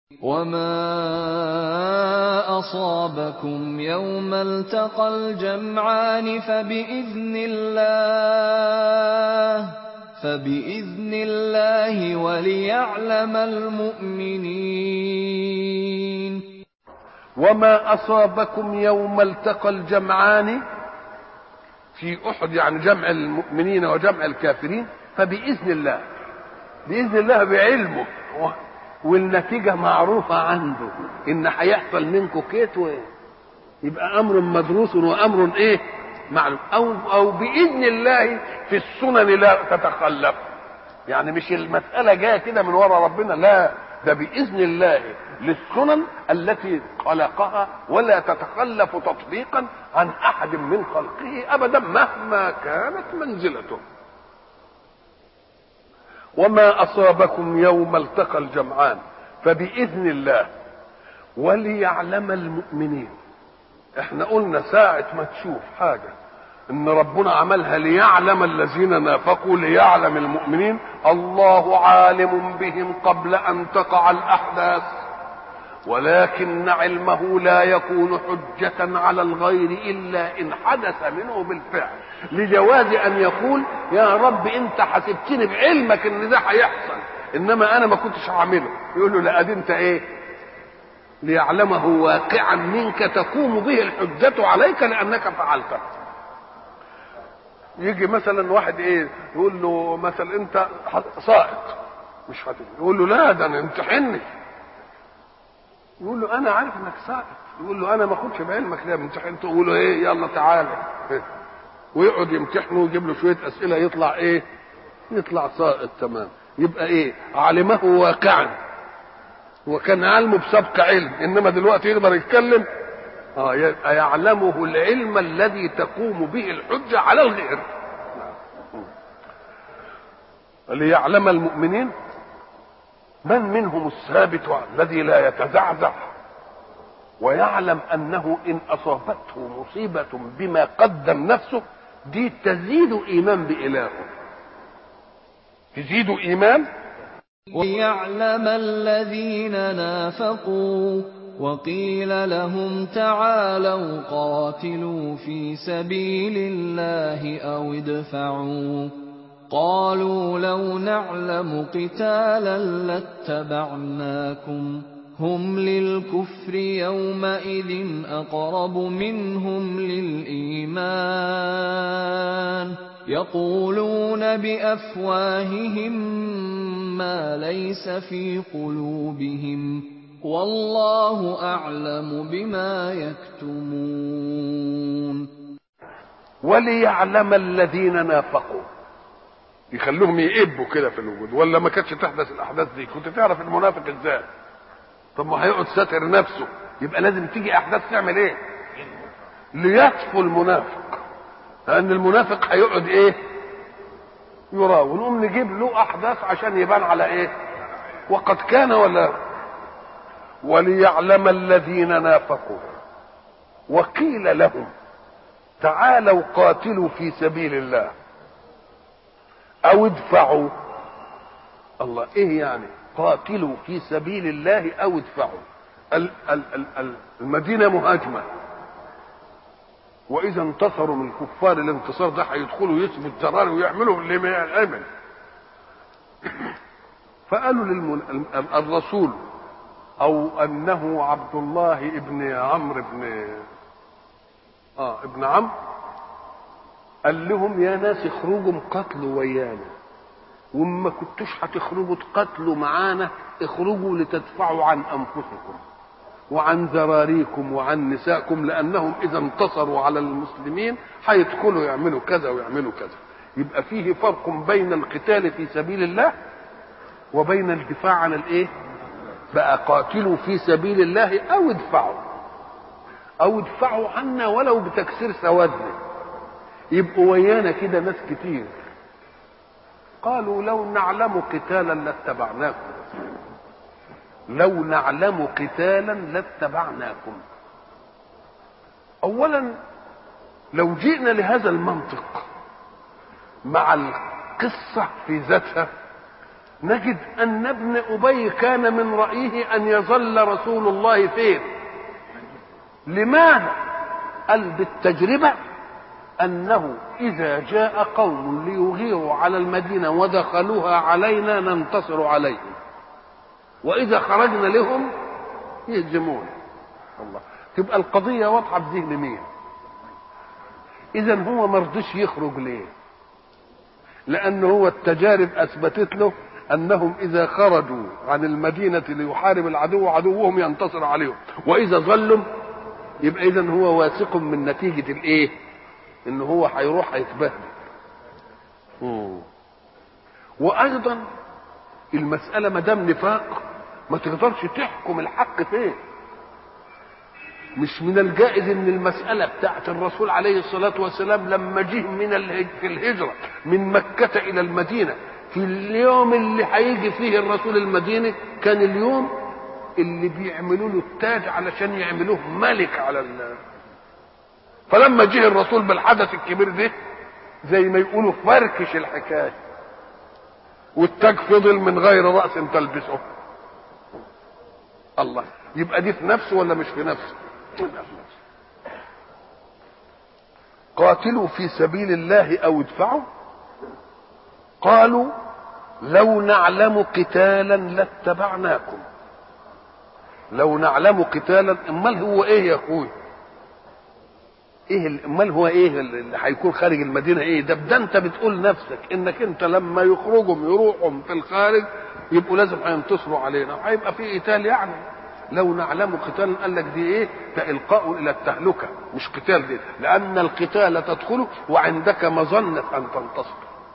وما أصابكم يوم التقى الجمعان فبإذن الله وليعلم المؤمنين. وما أصابكم يوم التقى الجمعان في أحد، يعني جمع المؤمنين وجمع الكافرين، فبإذن الله، بإذن الله بعلمه، والنتيجة معروفة عنده إن هيحصل منكم كيت، يبقى أمر مدروس وأمر إيه معلوم. أو بإذن الله في السنن لا تتخلف، يعني مش المسألة جاية كده من وراء ربنا، لا، ده بإذن الله للسنن التي خلقها ولا تتخلف تطبيقا عن أحد من خلقه أبدا مهما كانت منزلته. وما أصابكم يوم التقى الجمعان فبإذن الله وليعلم المؤمنين. احنا قلنا ساعة ما تشوف حاجة ان ربنا عملها ليعلم الذين نافقوا ليعلم المؤمنين، الله عالم بهم قبل ان تقع الاحداث، ولكن علمه لا يكون حجة على الغير الا ان حدث منه بالفعل، لجواز ان يقول يا رب انت حسبتني بعلمك ان ده هيحصل انما انا ما كنتش هعمله. يقول له لا، ادي انت ايه، ليعلمه واقعا منك تقوم به الحجة عليك لانك فعلته. يجي مثلا واحد ايه يقول له مثلا انت ساقط مش هتجي، يقول له لا ده انا امتحني، يقول له انا عارف انك ساقط، يقول له انا ما اخدش بعلمك ليه امتحنت، يقول له ايه يلا تعالى ويقعد يمتحنه ويجيب له شويه اسئله يطلع ايه، يطلع ساقط تمام. يبقى ايه، علمه واقعا وكان علمه بسبق علم، انما دلوقتي يقدر يتكلم يبقى يعلمه العلم الذي تقوم به الحجة على الغير. ليعلم المؤمنين من منهم الثابت الذي لا يتزعزع، ويعلم أنه إن أصابته مصيبة بما قدم نفسه دي تزيد إيمان بإلهه، تزيد إيمان. ويعلم الذين نافقوا وقيل لهم تعالوا قاتلوا في سبيل الله أو ادفعوا قالوا لو نعلم قتالا لاتبعناكم هم للكفر يومئذ أقرب منهم للإيمان يقولون بأفواههم ما ليس في قلوبهم والله أعلم بما يكتمون. وليعلم الذين نافقوا، يخلوهم يئبوا كده في الوجود، ولا ما كانتش تحدث الأحداث دي كنت تعرف المنافق ازاي؟ طب ما هيقعد ساتر نفسه، يبقى لازم تيجي أحداث تعمل ايه؟ ليطفو المنافق، لأن المنافق هيقعد ايه؟ يرى، ونقوم نجيب له أحداث عشان يبان على ايه؟ وقد كان ولا. وليعلم الذين نافقوا وقيل لهم تعالوا قاتلوا في سبيل الله او ادفعوا. الله، ايه يعني قاتلوا في سبيل الله او ادفعوا؟ المدينة مهاجمة، واذا انتصروا من الكفار الانتصار ده هيدخلوا يسبوا الزرار ويعملوا اللي ما يعمل. فقالوا الرسول او انه عبد الله ابن عمرو ابن عمرو قال لهم يا ناس اخرجوا قتلوا ويانا، وما كنتوش هتخرجوا تقتلوا معانا اخرجوا لتدفعوا عن انفسكم وعن ذراريكم وعن نسائكم، لانهم اذا انتصروا على المسلمين هيدخلوا يعملوا كذا ويعملوا كذا. يبقى فيه فرق بين القتال في سبيل الله وبين الدفاع عن الايه بقى. قاتلوا في سبيل الله او ادفعوا عنا ولو بتكسير سوادنا، يبقوا ويانا كده ناس كتير. قالوا لو نعلم قتالا لاتبعناكم، لو نعلم قتالا لاتبعناكم. اولا لو جئنا لهذا المنطق مع القصة في ذاتها نجد أن ابن أبي كان من رأيه أن يظل رسول الله فين؟ لماذا؟ قال بالتجربة أنه إذا جاء قوم ليغيروا على المدينة ودخلوها علينا ننتصر عليهم، وإذا خرجنا لهم يهزمون. الله، تبقى القضية واضحة في ذهن مين؟ إذا هو مرضيش يخرج ليه؟ لأنه هو التجارب أثبتت له أنهم إذا خرجوا عن المدينة ليحارب العدو عدوهم ينتصر عليهم، وإذا ظلوا يبقى إذا هو واثق من نتيجة الإيه؟ إن هو هيروح هيتبهدل. وأيضا المسألة ما دام نفاق ما تقدرش تحكم الحق فين. مش من الجائز ان المسألة بتاعت الرسول عليه الصلاة والسلام لما جه في الهجرة من مكة الى المدينة في اليوم اللي هيجي فيه الرسول المدينة كان اليوم اللي بيعملوا له التاج علشان يعملوه ملك على فلما جه الرسول بالحدث الكبير ده زي ما يقولوا فركش الحكاية والتاج فضل من غير رأس تلبسه. الله، يبقى دي في نفسه ولا مش في نفسه؟ قاتلوا في سبيل الله او ادفعوا. قالوا لو نعلم قتالا لاتبعناكم. لو نعلم قتالا، امال هو ايه يا اخوي؟ ايه امال هو ايه اللي هيكون خارج المدينه؟ ايه ده انت بتقول نفسك انك انت لما يخرجوا يروحوا في الخارج يبقوا لازم هينتصروا علينا وهيبقى في قتال. يعني لو نعلم قتالا قال لك دي ايه؟ ده القاء الى التهلكه مش قتال دي، لان القتال تدخله وعندك مظنه ان تنتصر،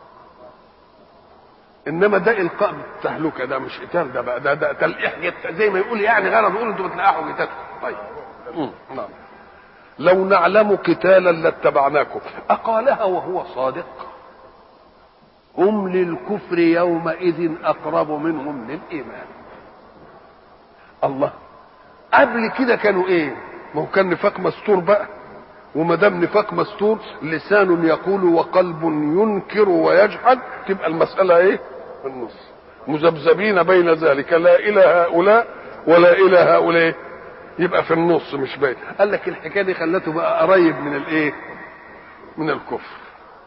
انما ده القاء بالتهلكه، ده مش قتال، ده بقى ده تلقيح زي ما يقول يعني غرض يقول انتوا بتلقحوا قتالكم. طيب نعم. لو نعلم قتالا لاتبعناكم. أقالها وهو صادق؟ هم للكفر يومئذ أقرب منهم للإيمان. الله، قبل كده كانوا إيه؟ ما هو كان نفاق مستور بقى، وما دام نفاق مستور لسان يقول وقلب ينكر ويجحد، تبقى المسألة إيه؟ في النص، مذبذبين بين ذلك، لا إلى هؤلاء ولا إلى هؤلاء، يبقى في النص مش باين. قال لك الحكايه دي خلته بقى قريب من الايه؟ من الكفر.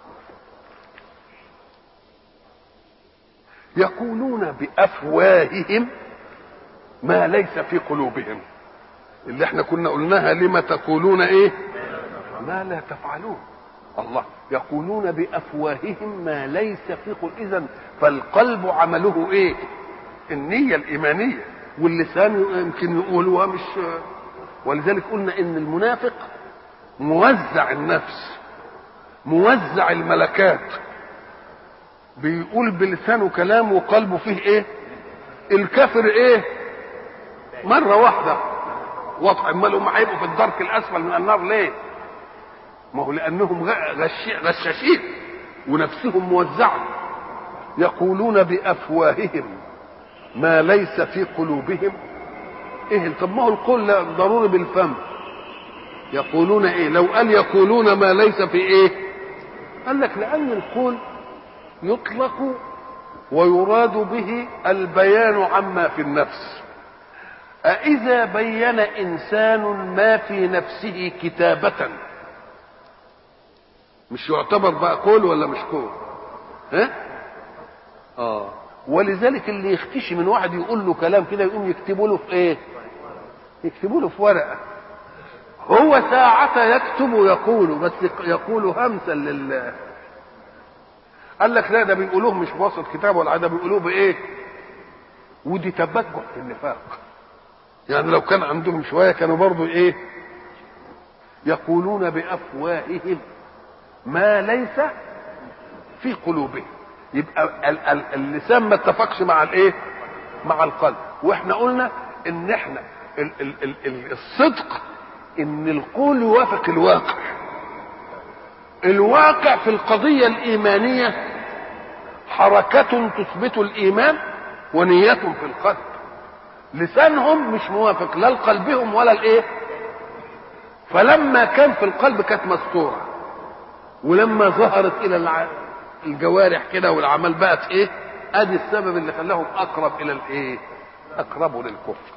يقولون بافواههم ما ليس في قلوبهم، اللي احنا كنا قلناها لما تقولون ايه ما لا تفعلون. الله، يقولون بافواههم ما ليس في قلوبهم. اذا فالقلب عمله ايه؟ النيه الايمانيه، واللسان يمكن يقولها مش. ولذلك قلنا ان المنافق موزع النفس، موزع الملكات، بيقول بلسانه كلام وقلبه فيه ايه؟ الكافر ايه؟ مره واحده واضح. امال هم هيبقوا في الدرك الاسفل من النار ليه؟ ما هو لانهم غشاشين ونفسهم موزعه. يقولون بافواههم ما ليس في قلوبهم. ايه؟ طب ما هو القول ضروري بالفم. يقولون ايه؟ لو قال يقولون ما ليس في ايه؟ قال لك لان القول يطلق ويراد به البيان عما في النفس. أإذا بين إنسان ما في نفسه كتابة مش يعتبر بقى قول ولا مش قول؟ ها؟ ولذلك اللي يختشي من واحد يقول له كلام كده يقوم يكتبوا له في ايه؟ يكتبوا له في ورقة. هو ساعة يكتب يقول، بس يقول همسا لله. قال لك لا، ده بيقولوه مش بواسط كتاب ولا ده بيقولوه بايه؟ ودي تبجح في النفاق. يعني لو كان عندهم شويه كانوا برضو ايه؟ يقولون بافواههم ما ليس في قلوبهم. يبقى اللسان ما اتفقش مع الايه؟ مع القلب. واحنا قلنا ان احنا الصدق ان القول يوافق الواقع. الواقع في القضية الإيمانية حركة تثبت الإيمان ونية في القلب. لسانهم مش موافق لا لقلبهم ولا الايه؟ فلما كان في القلب كانت مستورة، ولما ظهرت إلى الجوارح كده والعمل بقت ايه؟ ادي السبب اللي خلاهم اقرب الى الايه؟ اقرب للكفر.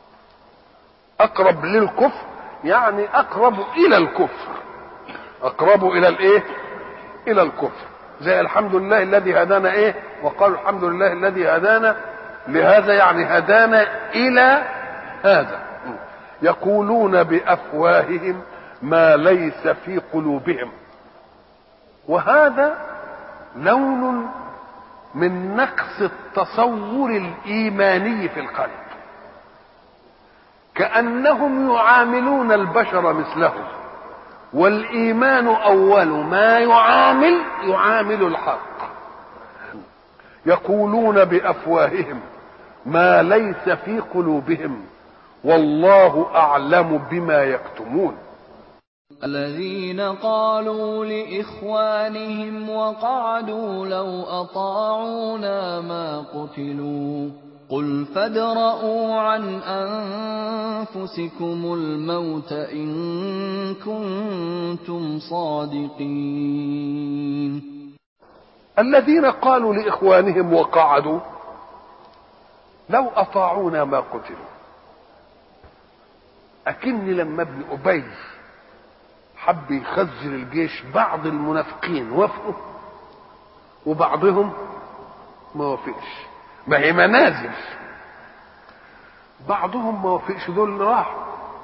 اقرب للكفر يعني اقرب الى الكفر، اقرب الى الايه؟ الى الكفر. زي الحمد لله الذي هدانا ايه؟ وقالوا الحمد لله الذي هدانا لهذا، يعني هدانا الى هذا. يقولون بافواههم ما ليس في قلوبهم، وهذا لون من نقص التصور الايماني في القلب، كانهم يعاملون البشر مثلهم، والايمان اول ما يعامل الحق. يقولون بافواههم ما ليس في قلوبهم والله اعلم بما يكتمون. الذين قالوا لإخوانهم وقعدوا لو أطاعونا ما قتلوا قل فادرءوا عن أنفسكم الموت إن كنتم صادقين. الذين قالوا لإخوانهم وقعدوا لو أطاعونا ما قتلوا، أكن لما ابن أبي حب يخزن الجيش بعض المنافقين وافقوا وبعضهم ما وافقش، ما هي منازل، بعضهم ما وافقش، دول راحوا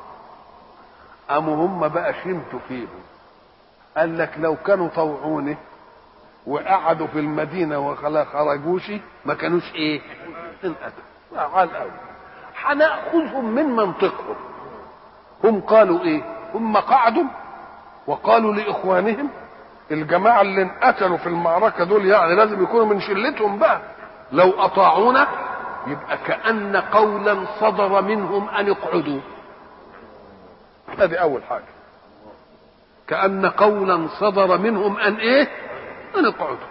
قاموا هم بقى شمتوا فيهم، قال لك لو كانوا طوعوني وقعدوا في المدينه وخلا خرجوش ما كانوش ايه؟ انقتلوا. على الاول هناخذهم من منطقهم. هم قالوا ايه؟ هم قعدوا وقالوا لاخوانهم، الجماعه اللي انقتلوا في المعركه دول يعني لازم يكونوا من شلتهم بقى، لو اطاعونا يبقى كأن قولا صدر منهم ان اقعدوا. هذه اول حاجه، كأن قولا صدر منهم ان ايه؟ ان اقعدوا.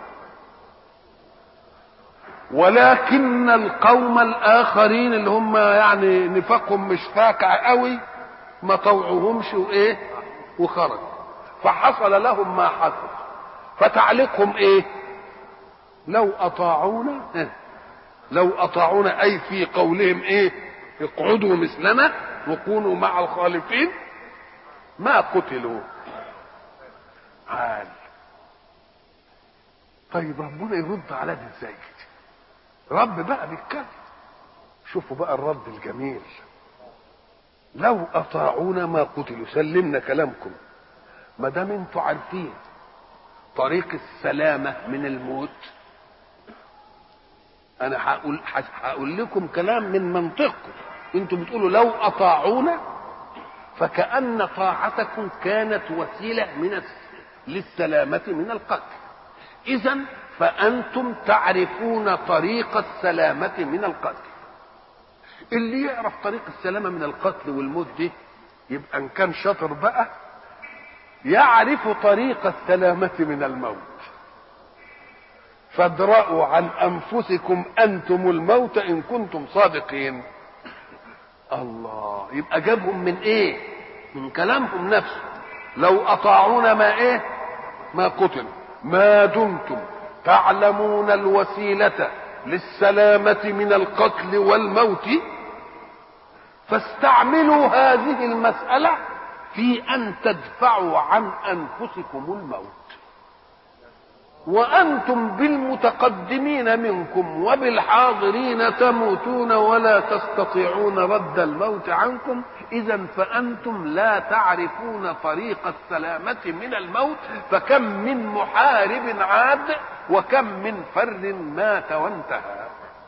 ولكن القوم الاخرين اللي هم يعني نفاقهم مش فاكع قوي ما طوعوهمش وايه؟ وخرجوا، فحصل لهم ما حصل. فتعليقهم ايه؟ لو اطاعونا لو اطاعونا اي في قولهم ايه؟ اقعدوا مثلنا وكونوا مع الخالفين ما قتلوا. عال. طيب ربنا يرد على ده ازاي كده؟ رب بقى بيتكلم. شوفوا بقى الرد الجميل. لو اطاعونا ما قتلوا، سلمنا كلامكم، ما دام انتوا عارفين طريق السلامه من الموت، انا هقول لكم كلام من منطقكم. انتوا بتقولوا لو اطاعونا، فكأن طاعتكم كانت وسيله للسلامه من القتل. اذا فانتم تعرفون طريق السلامه من القتل. اللي يعرف طريق السلامه من القتل والموت دي يبقى ان كان شاطر بقى يعرف طريق السلامه من الموت. فادرأوا عن انفسكم انتم الموت ان كنتم صادقين. الله، يبقى جابهم من ايه؟ من كلامهم نفسه. لو اطاعونا ما ايه؟ ما قتلوا، ما دمتم تعلمون الوسيله للسلامه من القتل والموت فاستعملوا هذه المساله في ان تدفعوا عن انفسكم الموت، وانتم بالمتقدمين منكم وبالحاضرين تموتون ولا تستطيعون رد الموت عنكم. اذا فانتم لا تعرفون طريق السلامه من الموت، فكم من محارب عاد وكم من فر مات وانتهى.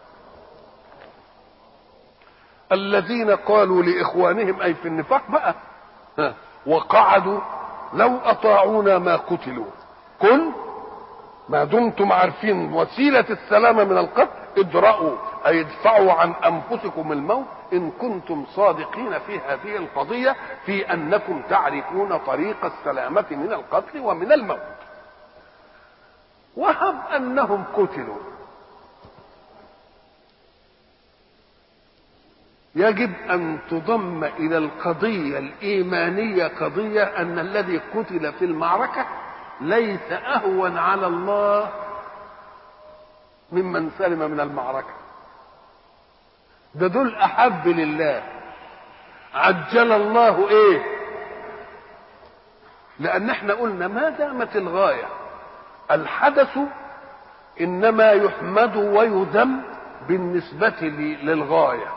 الذين قالوا لاخوانهم اي في النفاق بقى وقعدوا لو اطاعونا ما قتلوا قل ما دمتم عارفين وسيلة السلامة من القتل ادرأوا أي ادفعوا عن أنفسكم الموت إن كنتم صادقين في هذه القضية، في أنكم تعرفون طريق السلامة من القتل ومن الموت. وهب أنهم قتلوا، يجب أن تضم إلى القضية الإيمانية قضية أن الذي قتل في المعركة ليس أهون على الله ممن سلم من المعركة. ده دول أحب لله. عجل الله إيه؟ لأن احنا قلنا ما دامت الغاية، الحدث إنما يحمد ويذم بالنسبة للغاية،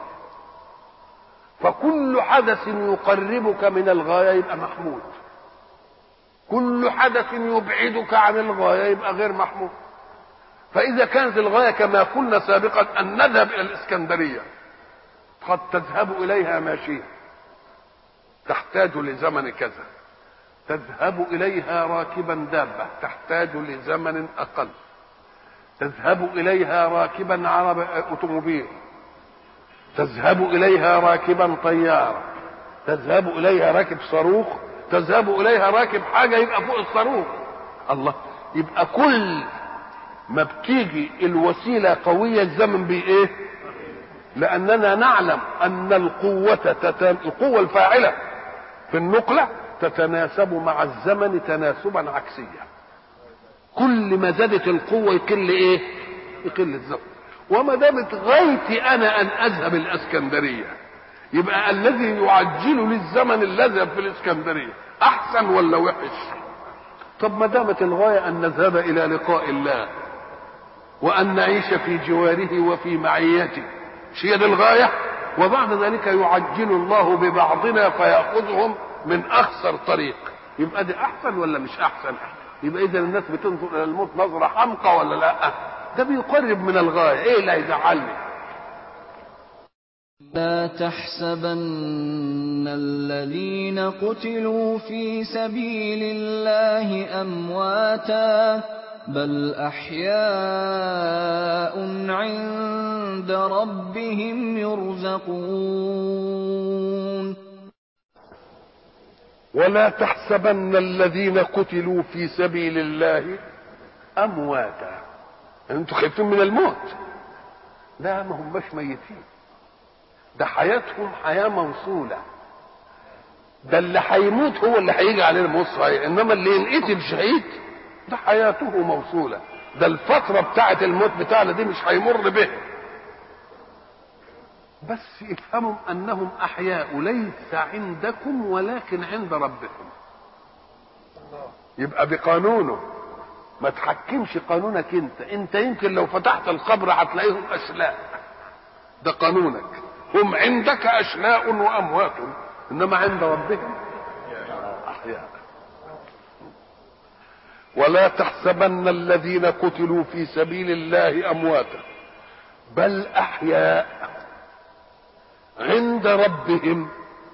فكل حدث يقربك من الغاية يبقى محمود، كل حدث يبعدك عن الغاية يبقى غير محمود. فإذا كانت الغاية كما قلنا سابقا أن نذهب إلى الإسكندرية، قد تذهب إليها ماشيا تحتاج لزمن كذا، تذهب إليها راكبا دابة تحتاج لزمن أقل، تذهب إليها راكبا أوتوموبيل، تذهب إليها راكبا طيارة، تذهب إليها راكب صاروخ، تذهب إليها راكب حاجة يبقى فوق الصاروخ. الله، يبقى كل ما بتيجي الوسيلة قوية الزمن بإيه؟ لأننا نعلم أن القوة الفاعلة في النقلة تتناسب مع الزمن تناسبا عكسيا. كل ما زادت القوة يقل إيه؟ يقل الزمن. وما دامت غايتي أنا أن أذهب الإسكندرية، يبقى الذي يعجل للزمن الذهب في الإسكندرية أحسن ولا وحش؟ طب ما دامت الغاية أن نذهب إلى لقاء الله وأن نعيش في جواره وفي معيته، هي دي الغاية، وبعد ذلك يعجل الله ببعضنا فيأخذهم من أخسر طريق، يبقى دي أحسن ولا مش أحسن؟ يبقى إذا الناس بتنظر إلى الموت نظرة حمقى ولا لا؟ ده بيقرب من الغاية. إيه اللي هيزعلني؟ لا تحسبن الذين قتلوا في سبيل الله أمواتا بل أحياء عند ربهم يرزقون. ولا تحسبن الذين قتلوا في سبيل الله أمواتا. انتوا خايفين من الموت؟ لا، ما هماش ميتين، ده حياتهم حياة موصولة. ده اللي هيموت هو اللي هيجي عليه الموت صحيح، انما اللي ينقتل شهيد ده حياته موصولة، ده الفترة بتاعة الموت بتاعنا دي مش هيمر به. بس افهموا انهم احياء ليس عندكم ولكن عند ربكم. يبقى بقانونه، ما تحكمش قانونك انت يمكن لو فتحت القبر هتلاقيهم اشلاء، ده قانونك، هم عندك اشلاء واموات، انما عند ربهم احياء. ولا تحسبن الذين قتلوا في سبيل الله امواتا بل احياء عند ربهم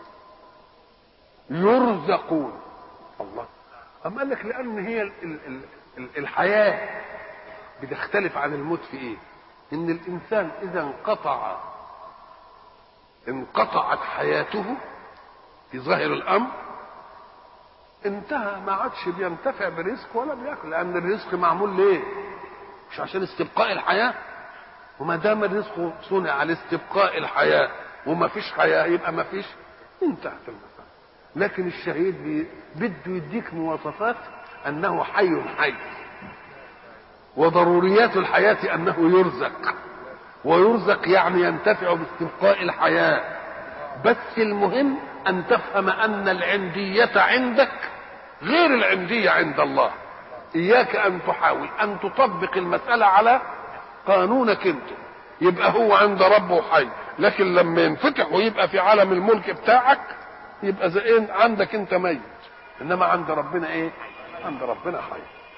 يرزقون. الله، أم قال لك لأن هي الحياة بتختلف عن الموت في إيه؟ إن الإنسان إذا انقطعت حياته في ظاهر الأمر انتهى، ما عادش بينتفع برزق ولا بياكل، لأن الرزق معمول ليه؟ مش عشان استبقاء الحياة، وما دام الرزق صنع لاستبقاء الحياة وما فيش حياة يبقى ما فيش، انتهت المسألة. لكن الشهيد بده يديك مواصفات انه حي حي، وضروريات الحياة انه يرزق، ويرزق يعني ينتفع باستبقاء الحياة. بس المهم ان تفهم ان العندية عندك غير العندية عند الله. اياك ان تحاول ان تطبق المسألة على قانونك انت، يبقى هو عند ربه حي، لكن لما ينفتح ويبقى في عالم الملك بتاعك يبقى زين عندك انت ميت، انما عند ربنا ايه؟ عند ربنا حي.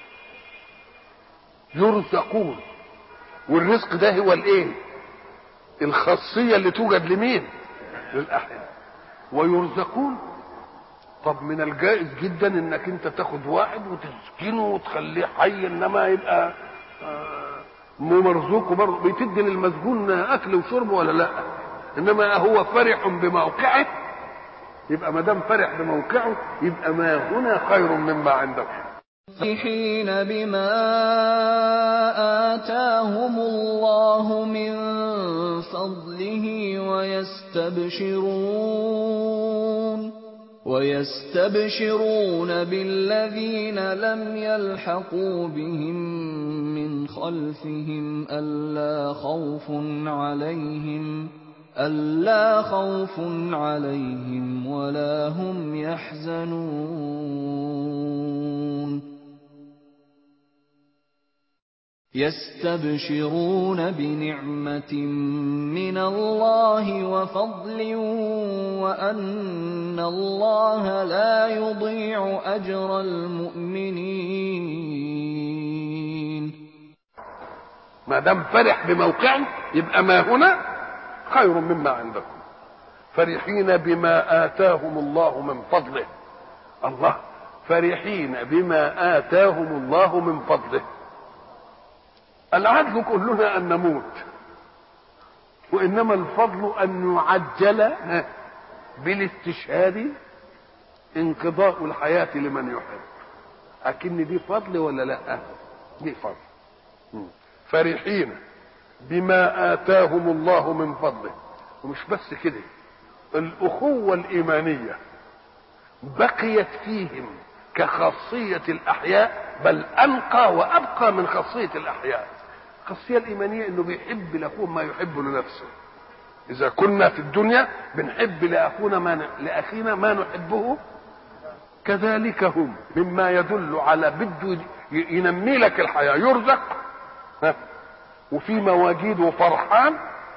يرزقون، والرزق ده هو الايه؟ الخاصية اللي توجد لمين؟ للأحياء. ويرزقون، طب من الجائز جدا انك انت تاخد واحد وتسكنه وتخليه حي، انما يبقى مرزوق برضه، بتدي للمسجون اكل وشرب ولا لا؟ انما هو فرح بموقعه، يبقى ما دام فرح بموقعه يبقى ما هنا خير مما عندكم. فرحين بما آتاهم الله من فضله ويستبشرون. ويستبشرون بالذين لم يلحقوا بهم من خلفهم ألا خوف عليهم ولا هم يحزنون يستبشرون بنعمة من الله وفضل وأن الله لا يضيع أجر المؤمنين. ما دام فرح بموقعه يبقى ما هنا خير مما عندكم. فرحين بما آتاهم الله من فضله. الله فرحين بما آتاهم الله من فضله. العدل كلنا أن نموت، وإنما الفضل أن يعجل بالاستشهاد انقضاء الحياة لمن يحب. أكن دي فضل ولا لا؟ دي فضل. فرحين بما آتاهم الله من فضله. ومش بس كده، الأخوة الإيمانية بقيت فيهم كخاصية الأحياء، بل أنقى وأبقى من خاصية الأحياء. الخاصية الإيمانية إنه بيحب لأخوه ما يحب لنفسه. إذا كنا في الدنيا بنحب لأخينا ما نحبه، كذلك هم، مما يدل على بده ينمي لك الحياة، يرزق وفي مواجيد وفرحان،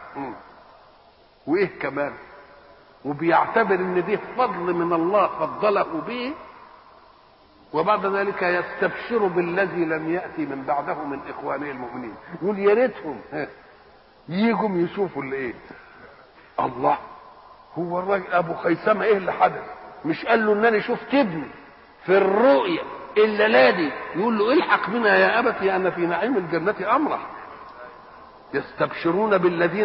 وإيه كمان، وبيعتبر إن دي فضل من الله فضله به، وبعد ذلك يستبشر بالذي لم يأتي من بعده من إخوانه المؤمنين. يقول يا ريتهم ييجوا يشوفوا اللي ايه. الله، هو الراجل ابو خيثمه ايه اللي حدث؟ مش قال له ان انا شفت ابني في الرؤيا الليله دي؟ يقول له الحق بنا يا ابتي ان في نعيم الجنه امرح. يستبشرون بالذين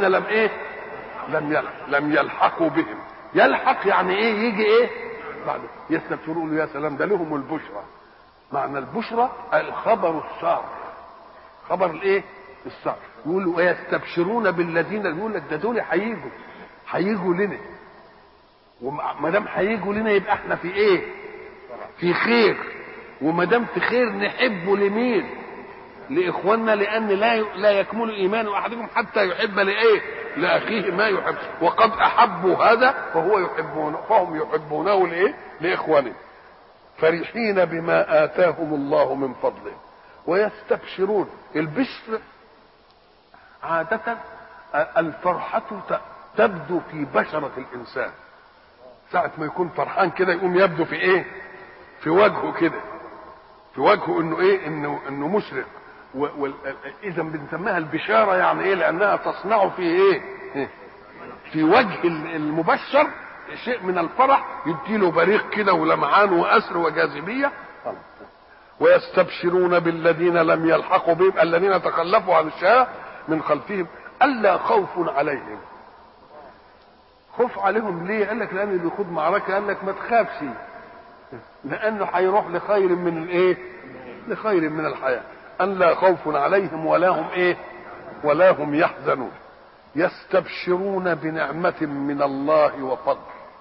لم يلحقوا بهم. يلحق يعني ايه؟ يجي ايه بعد. يستبشرون له يا سلام، ده لهم البشرى. معنى البشرى الخبر السار، خبر الايه السار. يقولوا ويستبشرون بالذين، يقول لك ده دول هيجوا لنا، وما دام هيجوا لنا يبقى احنا في ايه؟ في خير. وما دام في خير نحبه لمين؟ لاخواننا، لان لا يكمل ايمان احدكم حتى يحب لايه؟ لاخيه ما يحب. وقد احبوا هذا فهم يحبونه لايه؟ لاخوانهم. فرحين بما آتاهم الله من فضله ويستبشرون. البشر عادة الفرحة تبدو في بشرة الإنسان. ساعة ما يكون فرحان كده يقوم يبدو في ايه؟ في وجهه كده، في وجهه انه ايه؟ انه مشرق. اذا بنسميها البشارة يعني ايه؟ لانها تصنع في ايه؟ في وجه المبشر شيء من الفرح، يديله بريق كده ولمعان وأسر وجاذبية. ويستبشرون بالذين لم يلحقوا بهم، الذين تخلفوا عن الشهادة من خلفهم ألا خوف عليهم. خوف عليهم ليه؟ قال لك لأن اللي بيخوض معركة قال لك ما تخافش، لأنه هيروح لخير من الايه؟ لخير من الحياة. ألا خوف عليهم ولا هم ايه؟ ولا هم يحزنون. يستبشرون بنعمة من الله وفضل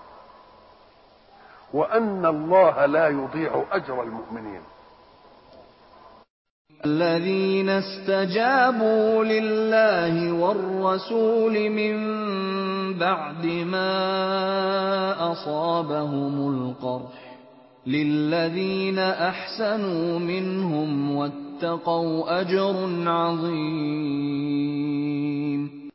وأن الله لا يضيع أجر المؤمنين. الذين استجابوا لله والرسول من بعد ما أصابهم القرح للذين أحسنوا منهم واتقوا أجر عظيم.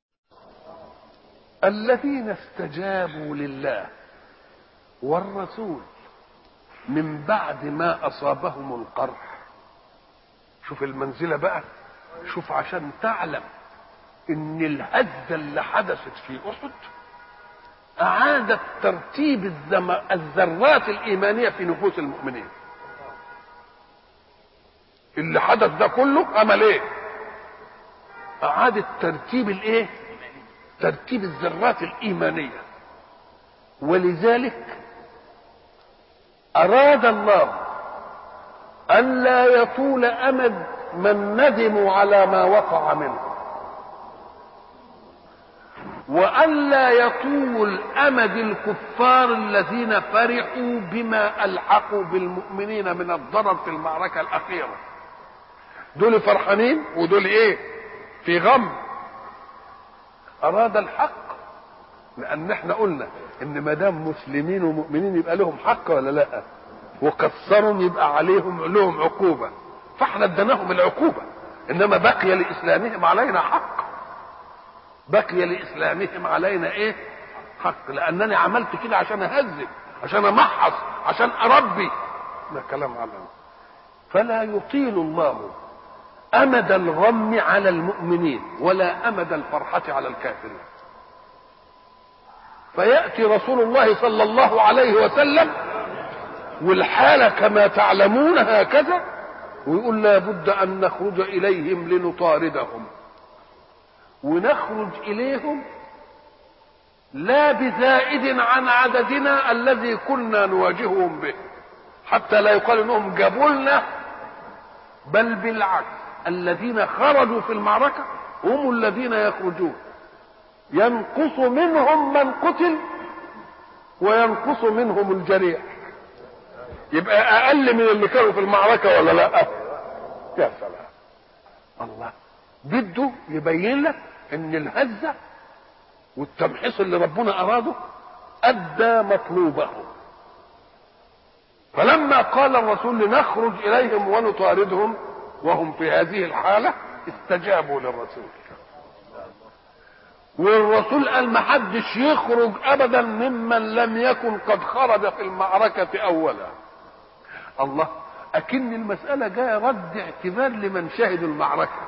الذين استجابوا لله والرسول من بعد ما أصابهم القرح. شوف المنزلة بقى، شوف عشان تعلم ان الهزة اللي حدثت في أحد أعادت ترتيب الذرات الإيمانية في نفوس المؤمنين. اللي حدث ده كله عمل ايه؟ أعادت ترتيب الايه؟ ترتيب الذرات الإيمانية. ولذلك أراد الله ألا يطول أمد من ندموا على ما وقع منه. وألا يطول أمد الكفار الذين فرحوا بما ألحقوا بالمؤمنين من الضرر في المعركة الأخيرة. دول فرحانين ودول إيه؟ في غم. أراد الحق، لأن احنا قلنا إن ما دام مسلمين ومؤمنين يبقى لهم حق ولا لأ؟ وكسرهم يبقى عليهم لهم عقوبة، فاحنا اديناهم العقوبة، إنما بقي لإسلامهم علينا حق. بقي لإسلامهم علينا إيه؟ حق، لأنني عملت كده عشان أهذب، عشان أمحص، عشان أربي. ده كلام على فلا يطيل الله أمد الغم على المؤمنين ولا أمد الفرحة على الكافرين. فيأتي رسول الله صلى الله عليه وسلم والحالة كما تعلمون هكذا، ويقول لا بد أن نخرج إليهم لنطاردهم، ونخرج إليهم لا بزائد عن عددنا الذي كنا نواجههم به، حتى لا يقال انهم جابوا لنا، بل بالعكس الذين خرجوا في المعركة هم الذين يخرجون، ينقص منهم من قتل وينقص منهم الجريح، يبقى اقل من اللي كانوا في المعركة ولا لا؟ يا سلام، الله بده يبين لك ان الهزة والتمحيص اللي ربنا اراده ادى مطلوبه. فلما قال الرسول لنخرج اليهم ونطاردهم وهم في هذه الحالة استجابوا للرسول، والرسول قال ما حدش يخرج ابدا ممن لم يكن قد خرج في المعركة اولا. الله، اكن المسألة جاية رد اعتبار لمن شهدوا المعركة،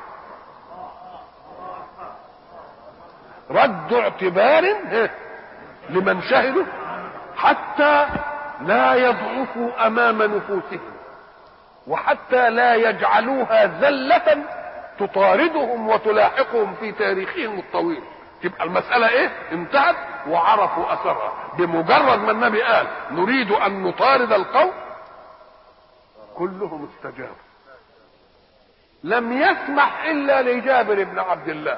رد اعتبار لمن شهدوا، حتى لا يضعفوا امام نفوسهم، وحتى لا يجعلوها زلة تطاردهم وتلاحقهم في تاريخهم الطويل. تبقى المسألة ايه؟ انتهت وعرفوا اثرها. بمجرد ما النبي قال نريد ان نطارد القوم كلهم استجابوا. لم يسمح الا لجابر بن عبد الله،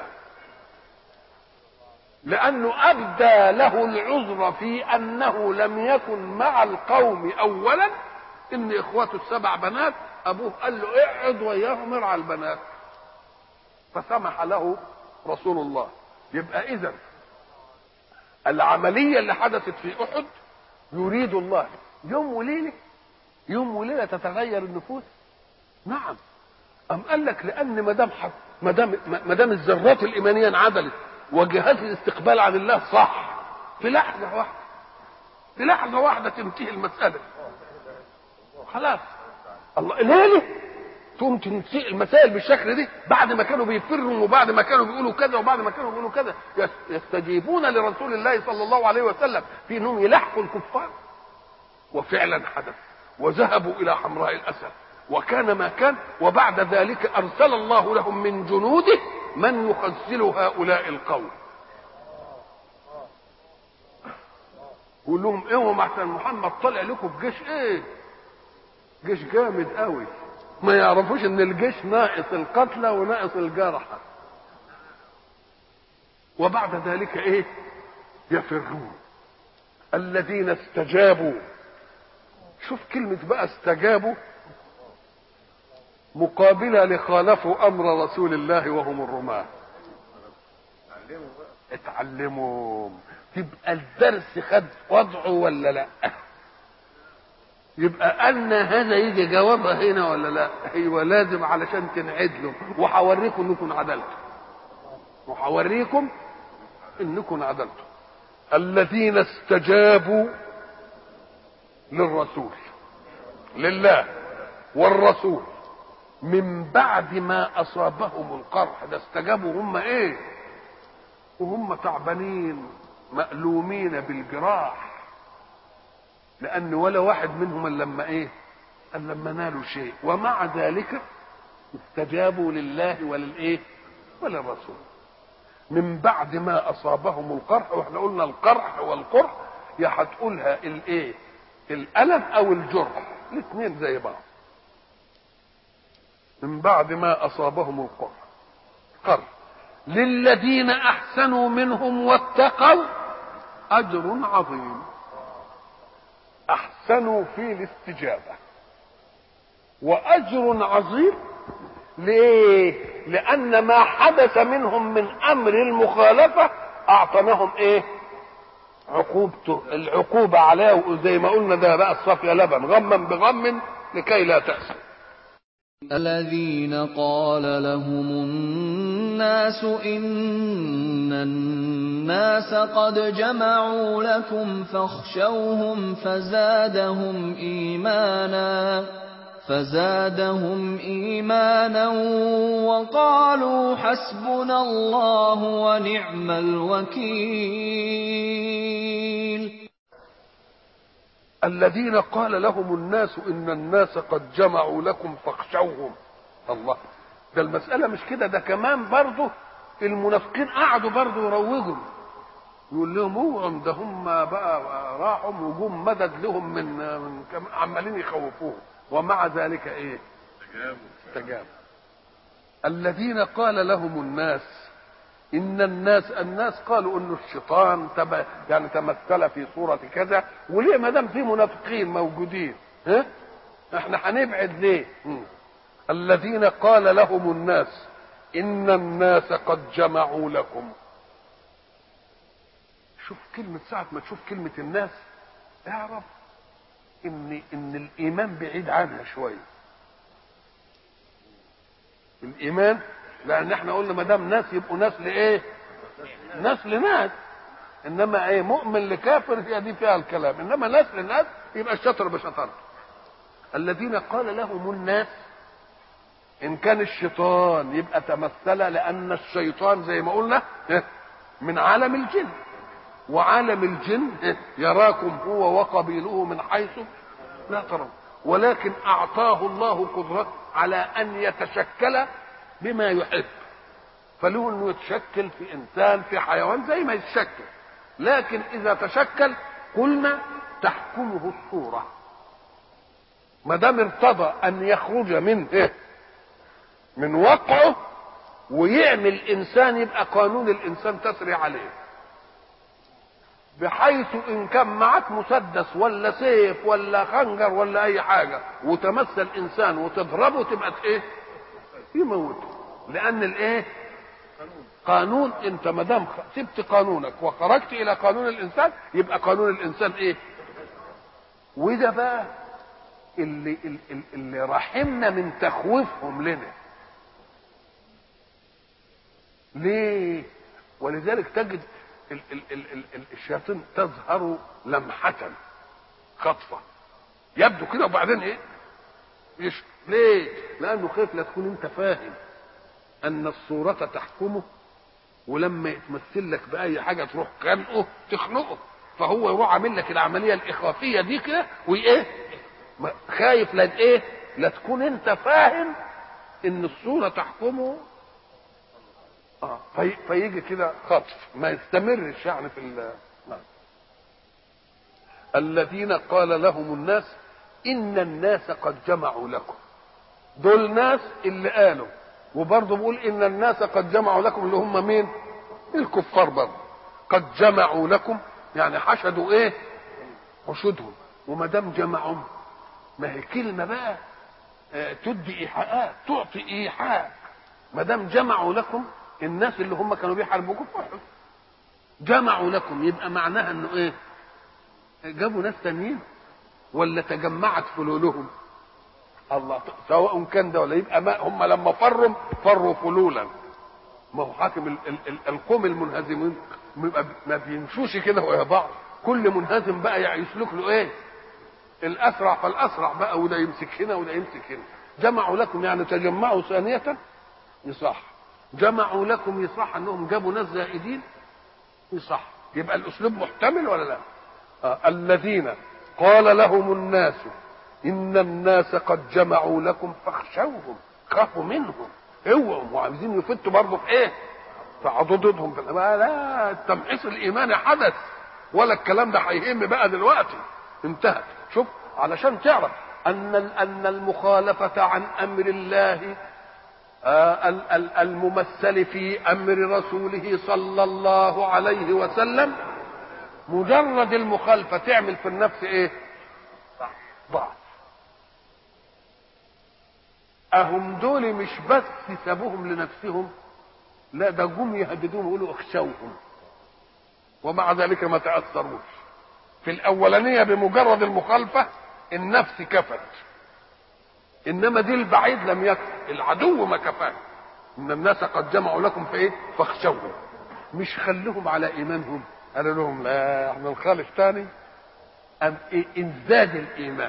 لانه ابدى له العذر في انه لم يكن مع القوم اولا، ان اخواته السبع بنات ابوه قال له اقعد وياهم ارعى البنات، فسمح له رسول الله. يبقى اذا العمليه اللي حدثت في احد يريد الله يوم وليله، يوم وليله تتغير النفوس. نعم، ام قال لك لان ما دام الذرات الايمانيه انعدلت وجهات الاستقبال عن الله صح، في لحظه واحده، في لحظه واحده تنتهي المساله خلاص. الله ليه تقوم تنسي المسائل بالشكل دي؟ بعد ما كانوا بيفروا وبعد ما كانوا بيقولوا كذا وبعد ما كانوا بيقولوا كذا يستجيبون لرسول الله صلى الله عليه وسلم في انهم يلحقوا الكفار. وفعلا حدث، وذهبوا الى حمراء الاسد وكان ما كان، وبعد ذلك ارسل الله لهم من جنوده من يخزل هؤلاء القوم. قول لهم اوعوا عشان محمد طلع لكم في جيش ايه؟ جيش جامد قوي، ما يعرفوش ان الجيش ناقص القتلى وناقص الجرحى. وبعد ذلك ايه؟ يفرون. الذين استجابوا، شوف كلمة بقى استجابوا مقابلة لخالفوا امر رسول الله وهم الرماة. اتعلموا، تبقى الدرس خد وضعه ولا لا؟ يبقى ان هذا يجي جوابها هنا ولا لا؟ ايوه لازم، علشان تنعدلوا. وحوريكم انكم عدلتوا، وحوريكم انكم عدلتوا. الذين استجابوا للرسول، لله والرسول، من بعد ما اصابهم القرح. ده استجابوا هم ايه؟ وهم تعبانين مألومين بالجراح، لان ولا واحد منهم الا لما ايه؟ الا لما نالوا شيء. ومع ذلك استجابوا لله وللايه؟ وللرسول من بعد ما اصابهم القرح. واحنا قلنا القرح والقرح يا هتقولها الايه؟ الالم او الجرح، الاثنين زي بعض. من بعد ما اصابهم القرح، للذين احسنوا منهم واتقوا اجر عظيم. احسنوا في الاستجابه واجر عظيم. ليه؟ لان ما حدث منهم من امر المخالفه اعطناهم ايه؟ عقوبته، العقوبه عليه، زي ما قلنا ده بقى الصافيه لبن غما بغم لكي لا تأسوا. الذين قال لهم الناس إن الناس قد جمعوا لكم فاخشوهم فزادهم إيمانا وقالوا حسبنا الله ونعم الوكيل. الذين قال لهم الناس إن الناس قد جمعوا لكم فاخشوهم. الله، ده المسألة مش كده، ده كمان برضه المنافقين قعدوا برضه يروجوا، يقول لهم اوعوا ده هم بقى راحوا وجوم مدد لهم من عمالين يخوفوهم، ومع ذلك ايه؟ استجابوا. الذين قال لهم الناس ان الناس قالوا انه الشيطان يعني تمثل في صورة كذا، وليه ما دام في منافقين موجودين ها احنا هنبعد ليه؟ الذين قال لهم الناس ان الناس قد جمعوا لكم. شوف كلمة، ساعة ما تشوف كلمة الناس اعرف ان الايمان بعيد عنها شوية. الايمان، لان احنا قلنا ما دام ناس يبقوا ناس لايه؟ ناس لناس. انما ايه؟ مؤمن لكافر، هي دي فيها الكلام. انما ناس لناس يبقى الشطر بشطر. الذين قال لهم الناس، ان كان الشيطان يبقى تمثل، لان الشيطان زي ما قلنا من عالم الجن، وعالم الجن يراكم هو وقبيله من حيث لا ترون، ولكن اعطاه الله قدرة على ان يتشكل بما يحب، فله انه يتشكل في انسان في حيوان زي ما يتشكل. لكن اذا تشكل قلنا تحكمه الصورة، ما دام ارتضى ان يخرج من وقعه ويعمل انسان، يبقى قانون الانسان تسري عليه، بحيث ان كان معك مسدس ولا سيف ولا خنجر ولا اي حاجه وتمثل انسان وتضربه تبقى ايه؟ يموته. لان الايه؟ قانون. انت ما دام سبت قانونك وخرجت الى قانون الانسان يبقى قانون الانسان ايه؟ وده بقى اللي رحمنا من تخويفهم لنا. ليه؟ ولذلك تجد الشياطين تظهر لمحة خطفة، يبدو كده وبعدين ايه؟ ليه؟ لانه خايف لا تكون انت فاهم ان الصورة تحكمه، ولما يتمثل لك باي حاجة تروح تخنقه، فهو يروح عامل لك العملية الاخافية دي كده، وايه؟ خايف لا ايه؟ لا تكون انت فاهم ان الصورة تحكمه. فيجي كده خطف ما يستمرش يعني في الذين قال لهم الناس ان الناس قد جمعوا لكم. دول ناس اللي قالوا، وبرضه بيقول ان الناس قد جمعوا لكم، اللي هم مين؟ الكفار برضه. قد جمعوا لكم يعني حشدوا ايه؟ حشودهم. وما دام جمعوا، ما هي كلمه بقى تدي ايحاءات، تعطي ايحاء. ما دام جمعوا لكم الناس اللي هم كانوا بيحاربوكم في احد، جمعوا لكم، يبقى معناها انه ايه؟ جابوا ناس تانيين ولا تجمعت فلولهم؟ الله، سواء كان ده ولا يبقى ما هم لما فروا فلولا. ما هو حاكم القوم المنهزمين ما بيمشوش كده ويا بعض، كل منهزم بقى يسلك له ايه؟ الاسرع فالاسرع بقى، وده يمسك هنا وده يمسك هنا. جمعوا لكم يعني تجمعوا ثانية يصح، جمعوا لكم يصح انهم جابوا ناس زائدين يصح. يبقى الاسلوب محتمل ولا لا؟ الذين قال لهم الناس ان الناس قد جمعوا لكم فاخشوهم، خافوا منهم، اوعوا، وعايزين يفتوا برضه في ايه؟ في عضدهم. لا، التمحيص الايماني حدث، ولا الكلام ده هيهم بقى دلوقتي، انتهى. شوف، علشان تعرف ان المخالفة عن امر الله الممثل في أمر رسوله صلى الله عليه وسلم، مجرد المخالفة تعمل في النفس ايه؟ ضعف. أهم دول مش بس سابوهم لنفسهم، لا ده جم يهددوهم يقولوا اخشوهم، ومع ذلك ما تأثروش. في الأولانية بمجرد المخالفة النفس كفت، إنما دي البعيد لم يكفر، العدو ما كفاه. إن الناس قد جمعوا لكم في إيه؟ فاخشوهم. مش خلوهم على إيمانهم، قالوا لهم لا احنا نخالف تاني. إن زاد الإيمان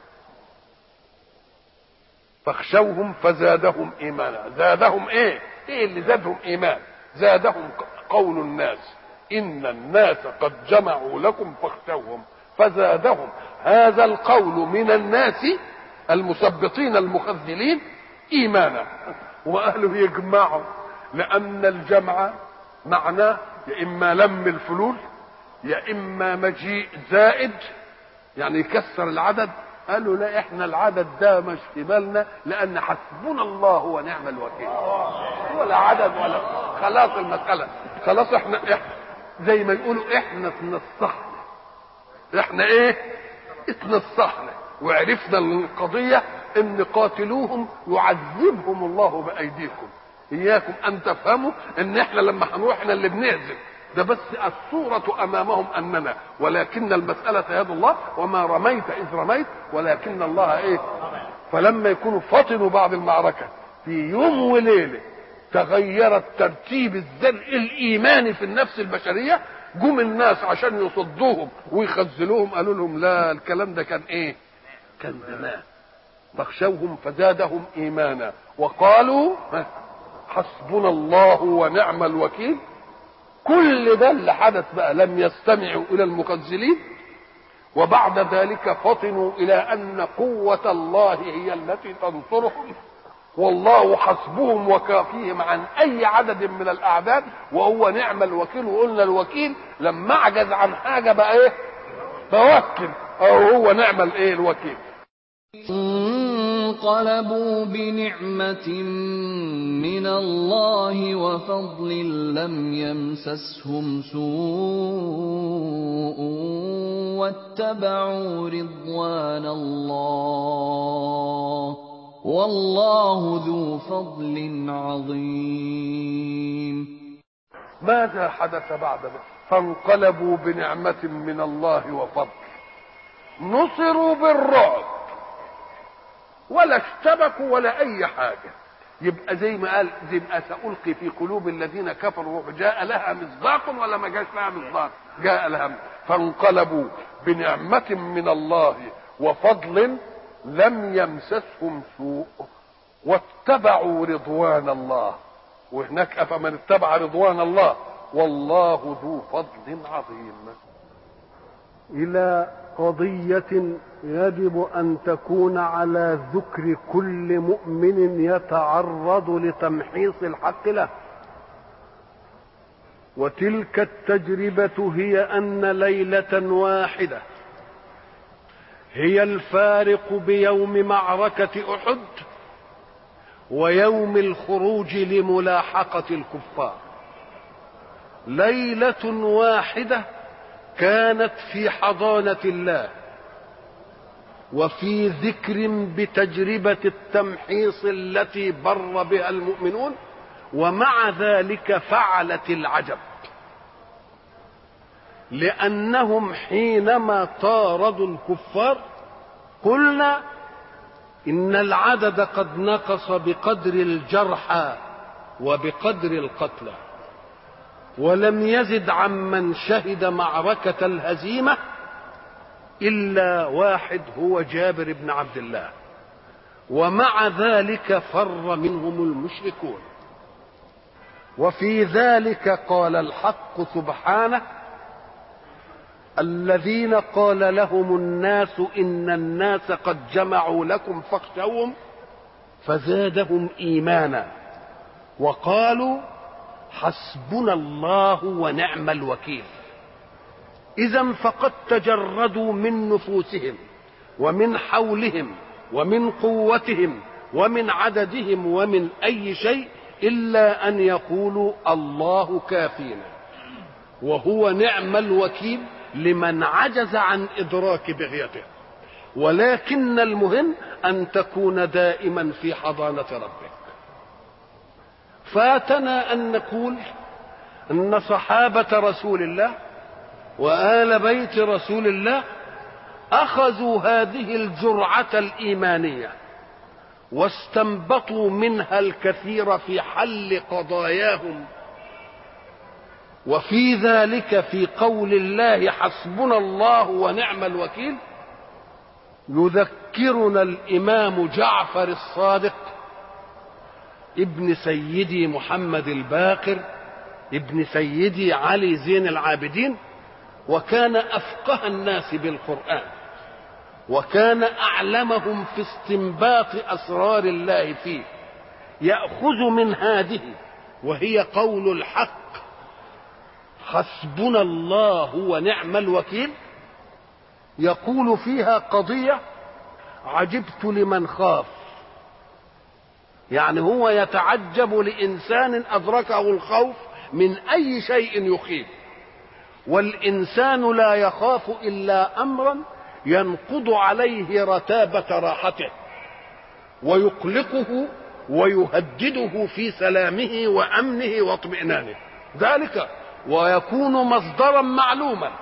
فاخشوهم فزادهم إيمانا. زادهم إيه؟ إيه اللي زادهم إيمان؟ زادهم قول الناس إن الناس قد جمعوا لكم فاخشوهم فزادهم هذا القول من الناس المثبطين المخذلين إيمانا. وأهله يجمعوا، لأن الجمع معناه يا إما لم الفلول يا إما مجيء زائد، يعني يكسر العدد. قالوا لا احنا العدد ده مش في بالنا، لأن حسبنا الله ونعم الوكيل، ولا عدد ولا خلاص المسألة خلاص. احنا زي ما يقولوا احنا اتنصحنا، احنا ايه؟ اتنصحنا وعرفنا القضية ان قاتلوهم يعذبهم الله بأيديكم. اياكم ان تفهموا ان احنا لما هنروح احنا اللي بنعزم، ده بس الصورة امامهم اننا، ولكن المسألة يد الله، وما رميت اذ رميت ولكن الله ايه. فلما يكونوا فطنوا بعد المعركة في يوم وليلة تغيرت ترتيب الزرع الايماني في النفس البشرية، جم الناس عشان يصدوهم ويخزلوهم قالوا لهم لا الكلام ده كان ايه؟ كان زمان. فاخشوهم فزادهم ايمانا وقالوا حسبنا الله ونعم الوكيل. كل ده اللي حدث بقى لم يستمعوا الى المخزلين، وبعد ذلك فطنوا الى ان قوة الله هي التي تنصرهم، والله حسبهم وكافيهم عن اي عدد من الاعداد، وهو نعم الوكيل. وقلنا الوكيل لما عجز عن حاجة بقى ايه؟ توكل، او هو نعم الايه الوكيل. انقلبوا بنعمة من الله وفضل لم يمسسهم سوء واتبعوا رضوان الله والله ذو فضل عظيم. ماذا حدث بعد ذلك؟ فانقلبوا بنعمة من الله وفضل، نصروا بالرعب ولا اشتبكوا ولا اي حاجة. يبقى زي ما قال زي ما سألقي في قلوب الذين كفروا جاء لها مصداق ولا ما جاش لها مصداق؟ جاء لها. فانقلبوا بنعمة من الله وفضل لم يمسسهم سوء واتبعوا رضوان الله. وهناك أفمن اتبع رضوان الله والله ذو فضل عظيم. إلى قضية يجب أن تكون على ذكر كل مؤمن يتعرض لتمحيص الحق له، وتلك التجربة هي أن ليلة واحدة هي الفارق بيوم معركة أحد ويوم الخروج لملاحقة الكفار. ليلة واحدة كانت في حضانة الله وفي ذكر بتجربة التمحيص التي بر بها المؤمنون، ومع ذلك فعلت العجب، لأنهم حينما طاردوا الكفار قلنا إن العدد قد نقص بقدر الجرحى وبقدر القتلى، ولم يزد عمن شهد معركة الهزيمة إلا واحد هو جابر بن عبد الله، ومع ذلك فر منهم المشركون. وفي ذلك قال الحق سبحانه الذين قال لهم الناس إن الناس قد جمعوا لكم فاخشوهم فزادهم إيمانا وقالوا حسبنا الله ونعم الوكيل. إذن فقد تجردوا من نفوسهم ومن حولهم ومن قوتهم ومن عددهم ومن أي شيء إلا أن يقولوا الله كافينا، وهو نعم الوكيل لمن عجز عن إدراك بغيته. ولكن المهم أن تكون دائما في حضانة ربك. فاتنا أن نقول أن صحابة رسول الله وآل بيت رسول الله أخذوا هذه الجرعة الإيمانية واستنبطوا منها الكثير في حل قضاياهم. وفي ذلك في قول الله حسبنا الله ونعم الوكيل يذكرنا الإمام جعفر الصادق ابن سيدي محمد الباقر ابن سيدي علي زين العابدين، وكان أفقه الناس بالقرآن، وكان أعلمهم في استنباط أسرار الله فيه. يأخذ من هذه وهي قول الحق حسبنا الله ونعم الوكيل، يقول فيها قضية عجبت لمن خاف. يعني هو يتعجب لإنسان أدركه الخوف من أي شيء يخيف، والإنسان لا يخاف إلا أمرا ينقض عليه رتابة راحته ويقلقه ويهدده في سلامه وأمنه واطمئنانه، ذلك ويكون مصدرا معلوما.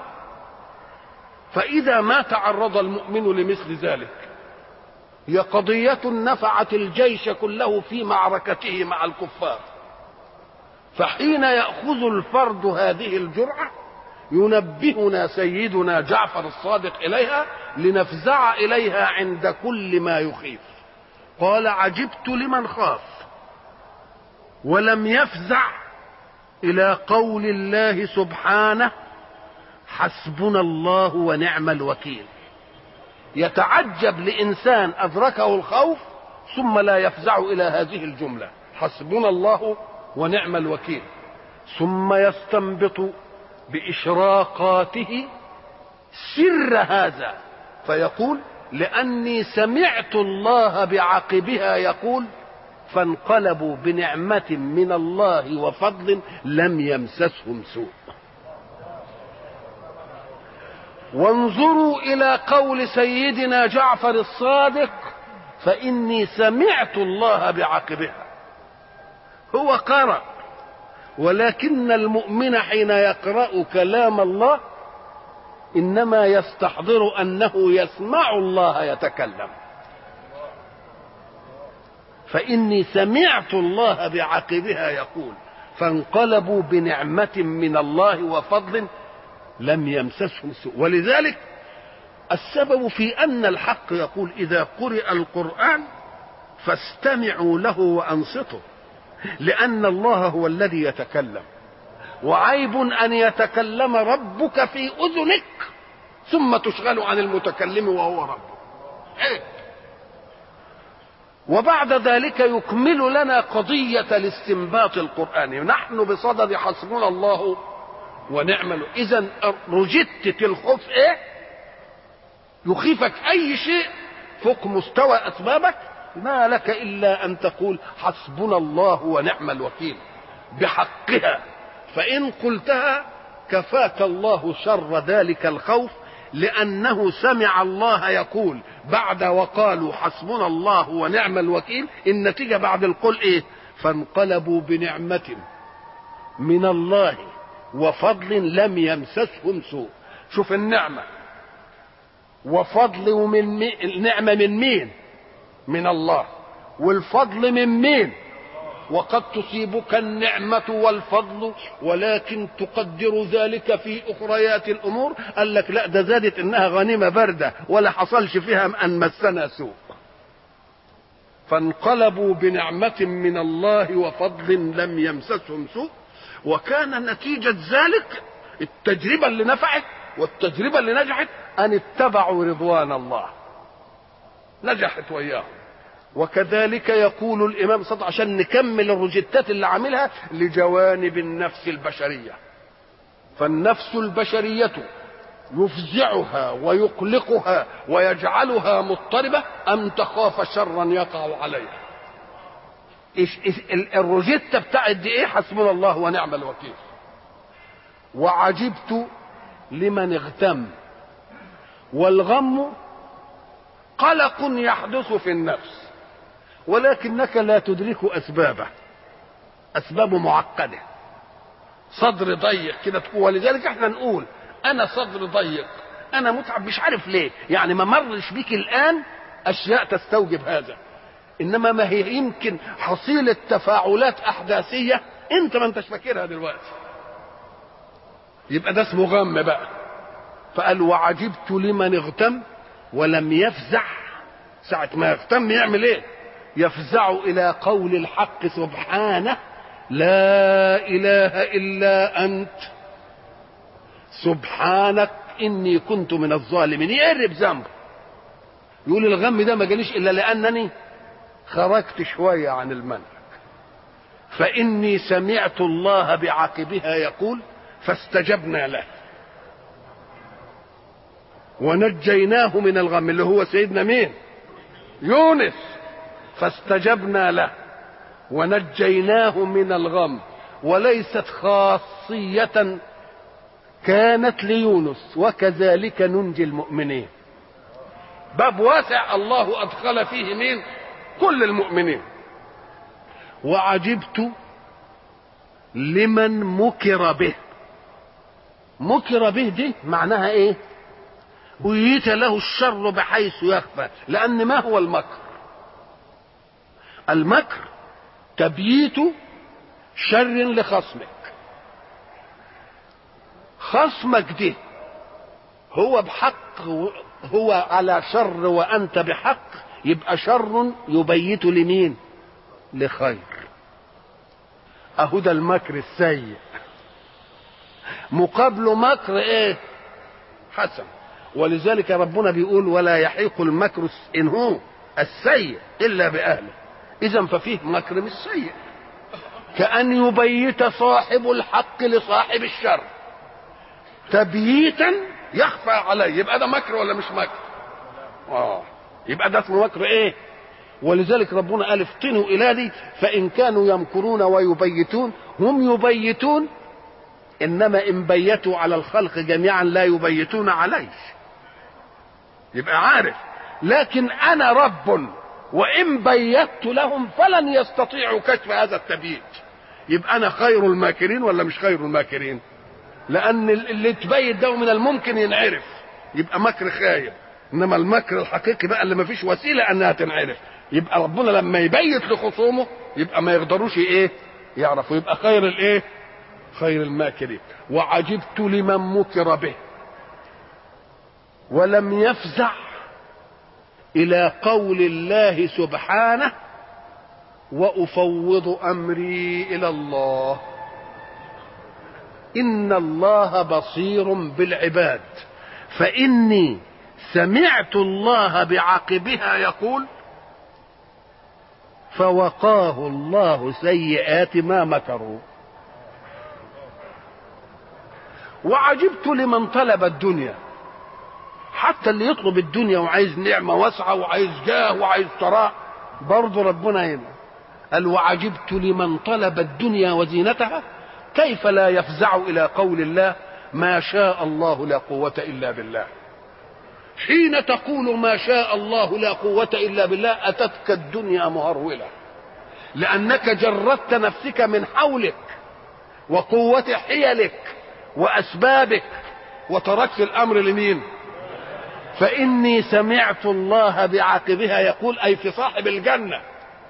فإذا ما تعرض المؤمن لمثل ذلك، هي قضية نفعت الجيش كله في معركته مع الكفار، فحين يأخذ الفرد هذه الجرعة ينبهنا سيدنا جعفر الصادق إليها لنفزع إليها عند كل ما يخيف. قال عجبت لمن خاف ولم يفزع إلى قول الله سبحانه حسبنا الله ونعم الوكيل. يتعجب لإنسان أدركه الخوف ثم لا يفزع إلى هذه الجملة حسبنا الله ونعم الوكيل، ثم يستنبط بإشراقاته سر هذا فيقول لأني سمعت الله بعقبها يقول فانقلبوا بنعمة من الله وفضل لم يمسسهم سوء. وانظروا إلى قول سيدنا جعفر الصادق فإني سمعت الله بعقبها. هو قرأ، ولكن المؤمن حين يقرأ كلام الله إنما يستحضر أنه يسمع الله يتكلم. فإني سمعت الله بعقبها يقول فانقلبوا بنعمة من الله وفضل لم يمسسهم سوء. ولذلك السبب في أن الحق يقول إذا قرئ القرآن فاستمعوا له وأنصتوا، لأن الله هو الذي يتكلم، وعيب أن يتكلم ربك في أذنك ثم تشغل عن المتكلم وهو ربك. عيب. وبعد ذلك يكمل لنا قضية الاستنباط القرآني. نحن بصدد حسبنا الله ونعم الوكيل. إذا رجدت الخوف إيه؟ يخيفك أي شيء فوق مستوى أسبابك، ما لك إلا أن تقول حسبنا الله ونعم الوكيل بحقها، فإن قلتها كفاك الله شر ذلك الخوف، لأنه سمع الله يقول بعد وقالوا حسبنا الله ونعم الوكيل، النتيجة بعد القول إيه؟ فانقلبوا بنعمة من الله وفضل لم يمسسهم سوء. شوف النعمة وفضل من النعمة من مين؟ من الله. والفضل من مين؟ وقد تصيبك النعمة والفضل ولكن تقدر ذلك في أخريات الأمور. قال لك لا، ده زادت إنها غنيمة باردة ولا حصلش فيها أن مسنا سوء. فانقلبوا بنعمة من الله وفضل لم يمسسهم سوء. وكان نتيجة ذلك التجربة اللي نفعت والتجربة اللي نجحت أن اتبعوا رضوان الله، نجحت وياهم. وكذلك يقول الإمام صدق عشان نكمل الروجيتات اللي عاملها لجوانب النفس البشرية. فالنفس البشرية يفزعها ويقلقها ويجعلها مضطربة أم تخاف شرا يقع عليها. الروجيتا بتاعت دي ايه؟ حسبنا الله ونعم الوكيل. وعجبت لمن اغتم، والغم قلق يحدث في النفس ولكنك لا تدرك أسبابه، أسبابه معقدة، صدر ضيق كده. ولذلك احنا نقول أنا صدر ضيق، أنا متعب مش عارف ليه، يعني ما مرش بيك الآن أشياء تستوجب هذا، إنما ما هي يمكن حصيلة تفاعلات أحداثية أنت ما أنتش فاكرها دلوقتي، يبقى ده اسمه غم بقى. فقال وعجبت لمن اغتم ولم يفزع. ساعة ما يغتم يعمل ايه؟ يفزع إلى قول الحق سبحانه لا إله إلا أنت سبحانك إني كنت من الظالمين. يقرب ذنبه، يقول الغم ده ما جاليش إلا لأنني خرجت شوية عن المنهج، فإني سمعت الله بعقبها يقول فاستجبنا له ونجيناه من الغم، اللي هو سيدنا مين؟ يونس. فاستجبنا له ونجيناه من الغم، وليست خاصية كانت ليونس، وكذلك ننجي المؤمنين. باب واسع الله أدخل فيه مين؟ كل المؤمنين. وعجبت لمن مكر به. مكر به دي معناها ايه؟ بيت له الشر بحيث يخفى. لأن ما هو المكر؟ المكر تبييت شر لخصمك. خصمك دي هو بحق، هو على شر وأنت بحق، يبقى شر يبيت لمين؟ لخير. أهو ده المكر السيء. مقابله مكر ايه؟ حسن. ولذلك ربنا بيقول ولا يحيق المكر إن هو السيء إلا بأهله. إذن ففيه مكر مش سيء، كأن يبيت صاحب الحق لصاحب الشر تبييتا يخفى عليه. يبقى ده مكر ولا مش مكر؟ يبقى ده اسمه مكر ايه؟ ولذلك ربنا قال افتنوا إلى دي فإن كانوا يمكرون ويبيتون، هم يبيتون، إنما إن بيتوا على الخلق جميعا لا يبيتون عليه. يبقى عارف لكن أنا رب وإن بيت لهم فلن يستطيعوا كشف هذا التبييت. يبقى أنا خير الماكرين ولا مش خير الماكرين؟ لأن اللي تبيت ده من الممكن ينعرف، يبقى مكر خايب. إنما المكر الحقيقي بقى اللي ما فيش وسيلة أنها تنعرف، يبقى ربنا لما يبيت لخصومه يبقى ما يقدروش إيه؟ يعرفوا. يبقى خير الإيه؟ خير الماكرين. وعجبت لمن مكر به ولم يفزع إلى قول الله سبحانه وأفوض أمري إلى الله إن الله بصير بالعباد. فإني سمعت الله بعقبها يقول فوقاه الله سيئات ما مكروا. وعجبت لمن طلب الدنيا، حتى اللي يطلب الدنيا وعايز نعمة واسعة وعايز جاه وعايز ثراء برضه ربنا هنا قال وعجبت لمن طلب الدنيا وزينتها كيف لا يفزع إلى قول الله ما شاء الله لا قوة إلا بالله. حين تقول ما شاء الله لا قوة إلا بالله أتتك الدنيا مهرولة، لأنك جردت نفسك من حولك وقوة حيلك وأسبابك وتركت الأمر لمين؟ فإني سمعت الله بعقبها يقول أي في صاحب الجنة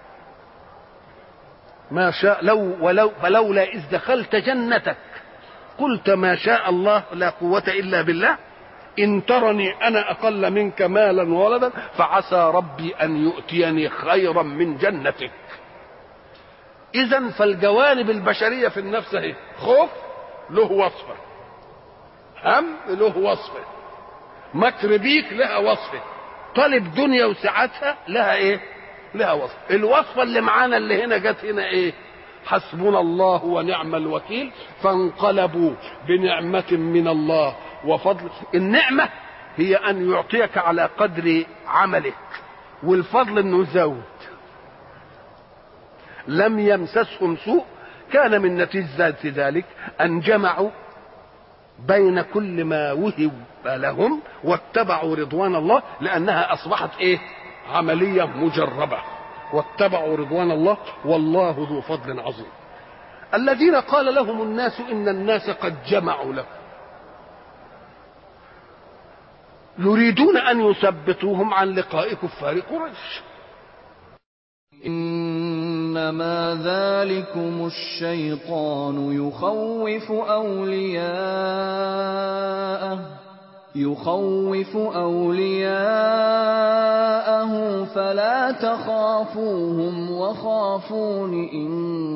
ما شاء فلولا إذ دخلت جنتك قلت ما شاء الله لا قوة إلا بالله إن ترني أنا أقل منك مالا وولدا فعسى ربي أن يؤتيني خيرا من جنتك. إذن فالجوانب البشرية في النفس هي خوف له وصفة، هم له وصفة، مكر بيك لها وصفة، طالب دنيا وسعتها لها ايه؟ لها وصفة. الوصفة اللي معانا اللي هنا جت هنا ايه؟ حسبنا الله ونعم الوكيل فانقلبوا بنعمة من الله وفضل. النعمة هي أن يعطيك على قدر عملك، والفضل أنه يزود. لم يمسسهم سوء، كان من نتيجة ذلك أن جمعوا بين كل ما وهب لهم واتبعوا رضوان الله، لأنها أصبحت إيه؟ عملية مجربة. واتبعوا رضوان الله والله ذو فضل عظيم. الذين قال لهم الناس إن الناس قد جمعوا لكم يريدون أن يثبتوهم عن لقاء كفار قريش. إنما ذلكم الشيطان يخوف أولياءه فلا تخافوهم وخافون إن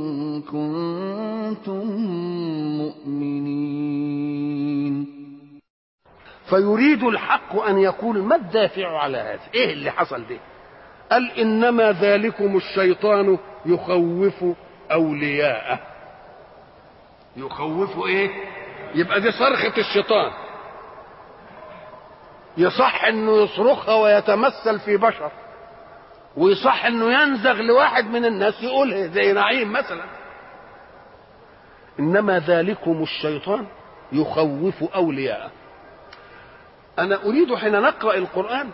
كنتم مؤمنين. فيريد الحق أن يقول ما الدافع على هذا؟ إيه اللي حصل ده؟ قال إنما ذلكم الشيطان يخوف أولياءه. يخوف إيه؟ يبقى دي صرخة الشيطان. يصح انه يصرخها ويتمثل في بشر، ويصح انه ينزغ لواحد من الناس يقولها زي نعيم مثلا. انما ذلكم الشيطان يخوف اولياءه. انا اريد حين نقرا القران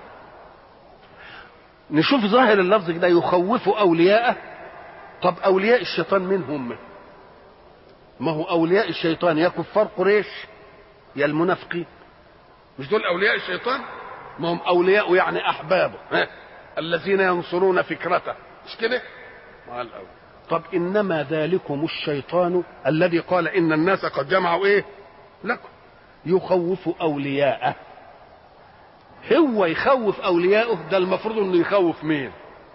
نشوف ظاهر اللفظ ده يخوف اولياءه. طب اولياء الشيطان من هم؟ ما هو اولياء الشيطان يا كفار قريش يا المنافقين. مش دول اولياء الشيطان؟ ما هم اولياء يعني احبابه الذين ينصرون فكرته، مش كده؟ طب انما ذلكم الشيطان الذي قال ان الناس قد جمعوا ايه لكم يخوف اولياءه. هو يخوف اولياءه؟ ده المفروض انه يخوف مين؟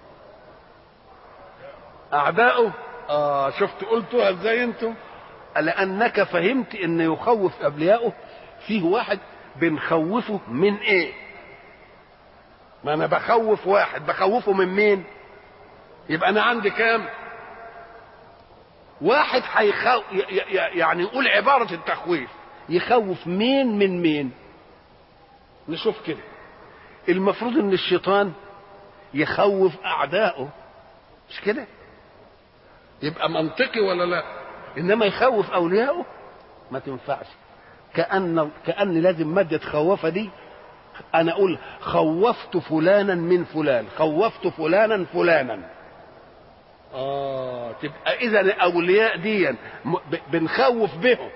اعداؤه. شفت قلتوها ازاي انتم؟ لانك فهمت ان يخوف اولياءه فيه واحد بنخوفه من ايه؟ ما انا بخوف واحد، بخوفه من مين؟ يبقى انا عندي كام واحد يعني يقول عبارة التخويف يخوف مين من مين؟ نشوف كده. المفروض ان الشيطان يخوف اعدائه، مش كده؟ يبقى منطقي ولا لا؟ انما يخوف اوليائه ما تنفعش. كأن لازم مادة خوفة دي انا اقول خوفت فلانا من فلان، خوفت فلانا فلانا. تبقى اذا الاولياء دي بنخوف بهم.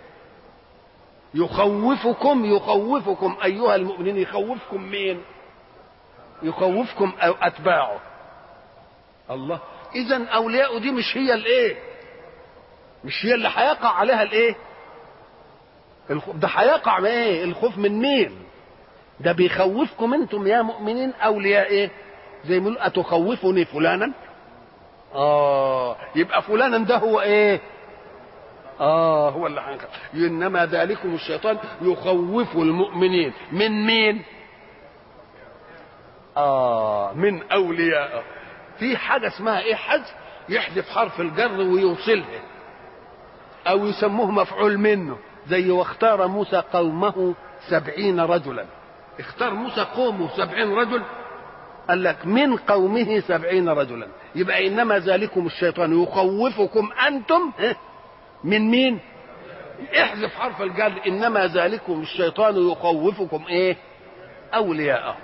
يخوفكم ايها المؤمنين. يخوفكم مين؟ يخوفكم اتباعه. الله. اذا اولياء دي مش هي الايه؟ مش هي اللي هيقع عليها الايه؟ ده هيقع ايه؟ الخوف من مين؟ ده بيخوفكم انتم يا مؤمنين اولياء ايه؟ زي ما يقول اتخوفني فلانا. يبقى فلانا ده هو ايه؟ هو اللي هنخاف. انما ذلكم الشيطان يخوف المؤمنين من مين؟ من اولياء. في حاجه اسمها ايه؟ حذف. يحذف حرف الجر ويوصلها، او يسموه مفعول منه. زي واختار موسى قومه 70 رجلا. اختار موسى قومه 70 رجل، قال لك من قومه 70 رجلا. يبقى انما ذلكم الشيطان يخوفكم انتم من مين؟ احذف حرف الجر. انما ذلكم الشيطان يخوفكم ايه؟ اولياءه.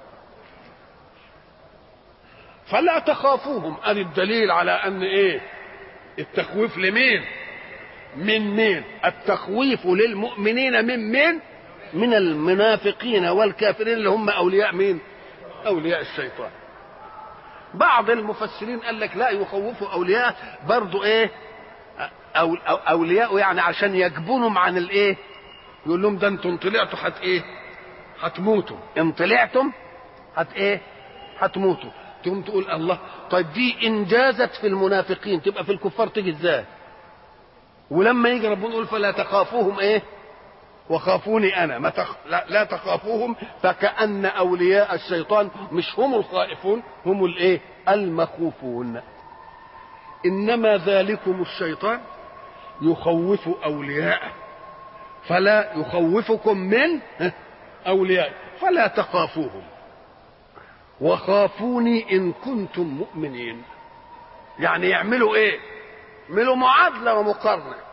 فلا تخافوهم. ادي الدليل على ان ايه؟ التخويف لمين؟ من مين؟ التخويف للمؤمنين من مين؟ من المنافقين والكافرين اللي هم اولياء مين؟ اولياء الشيطان. بعض المفسرين قال لك لا، يخوفوا اولياء برضو ايه؟ اولياء يعني عشان يجبنهم عن الايه؟ يقول لهم ده انتم طلعتوا ايه؟ هتموتوا. ان طلعتم ايه؟ هتموتوا. تقوم تقول الله، طيب دي انجازت في المنافقين، تبقى في الكفار تيجي ازاي؟ ولما يجي ربنا يقول فلا تخافوهم ايه؟ وخافوني انا. لا تخافوهم. فكأن اولياء الشيطان مش هم الخائفون، هم الايه؟ المخوفون. انما ذلكم الشيطان يخوف اولياءه فلا يخوفكم من أولياء فلا تخافوهم وخافوني إن كنتم مؤمنين. يعني يعملوا إيه؟ يعملوا معادلة ومقارنة.